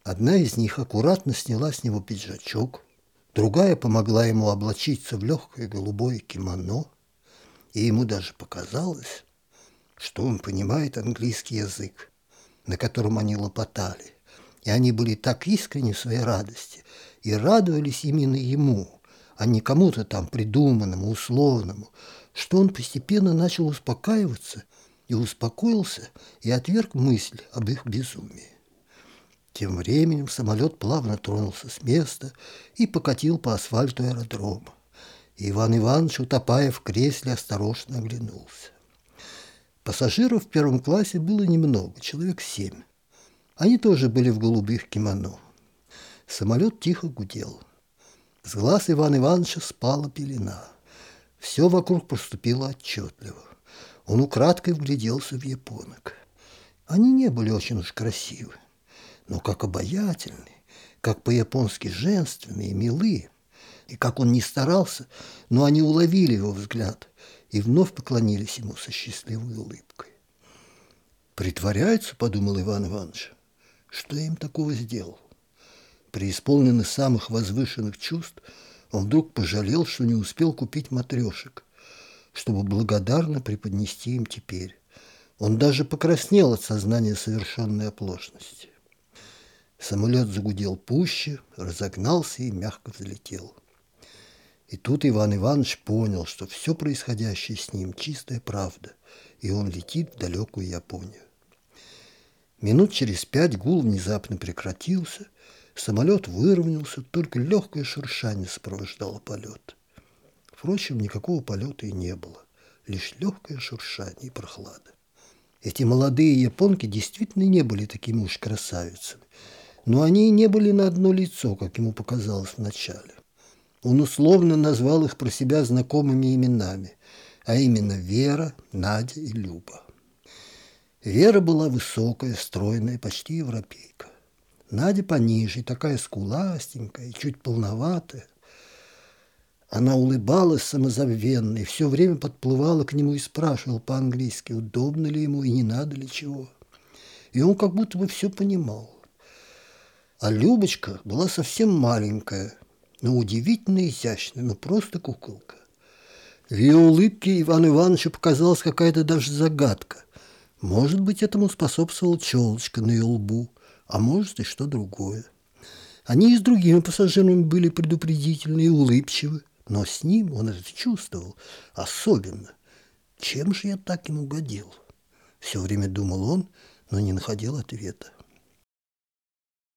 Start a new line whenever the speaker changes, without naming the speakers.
Одна из них аккуратно сняла с него пиджачок, другая помогла ему облачиться в легкое голубое кимоно, и ему даже показалось, что он понимает английский язык, на котором они лопотали. И они были так искренни в своей радости и радовались именно ему, а не кому-то там придуманному, условному, что он постепенно начал успокаиваться и успокоился и отверг мысль об их безумии. Тем временем самолет плавно тронулся с места и покатил по асфальту аэродрома. И Иван Иванович, утопая в кресле, осторожно оглянулся. Пассажиров в первом классе было немного, человек 7. Они тоже были в голубых кимоно. Самолет тихо гудел. С глаз Ивана Ивановича спала пелена. Все вокруг проступило отчетливо. Он украдкой вгляделся в японок. Они не были очень уж красивы, но как обаятельны, как по-японски женственные, милы. И как он ни старался, но они уловили его взгляд и вновь поклонились ему со счастливой улыбкой. «Притворяются, — подумал Иван Иванович, — что я им такого сделал?» Преисполненный самых возвышенных чувств, он вдруг пожалел, что не успел купить матрешек, чтобы благодарно преподнести им теперь. Он даже покраснел от сознания совершенной оплошности. Самолет загудел пуще, разогнался и мягко взлетел. И тут Иван Иванович понял, что все происходящее с ним – чистая правда, и он летит в далекую Японию. Минут через 5 гул внезапно прекратился, самолет выровнялся, только легкое шуршание сопровождало полет. Впрочем, никакого полета и не было, лишь легкое шуршание и прохлада. Эти молодые японки действительно не были такими уж красавицами, но они и не были на одно лицо, как ему показалось вначале. Он условно назвал их про себя знакомыми именами, а именно Вера, Надя и Люба. Вера была высокая, стройная, почти европейка. Надя пониже, такая скуластенькая, чуть полноватая. Она улыбалась самозабвенно и все время подплывала к нему и спрашивала по-английски, удобно ли ему и не надо ли чего. И он как будто бы все понимал. А Любочка была совсем маленькая, но удивительно изящная, но просто куколка. В ее улыбке Ивану Ивановичу показалась какая-то даже загадка. Может быть, этому способствовала челочка на ее лбу, а может и что другое. Они и с другими пассажирами были предупредительны и улыбчивы, но с ним, он это чувствовал, особенно. Чем же я так ему угодил? Все время думал он, но не находил ответа.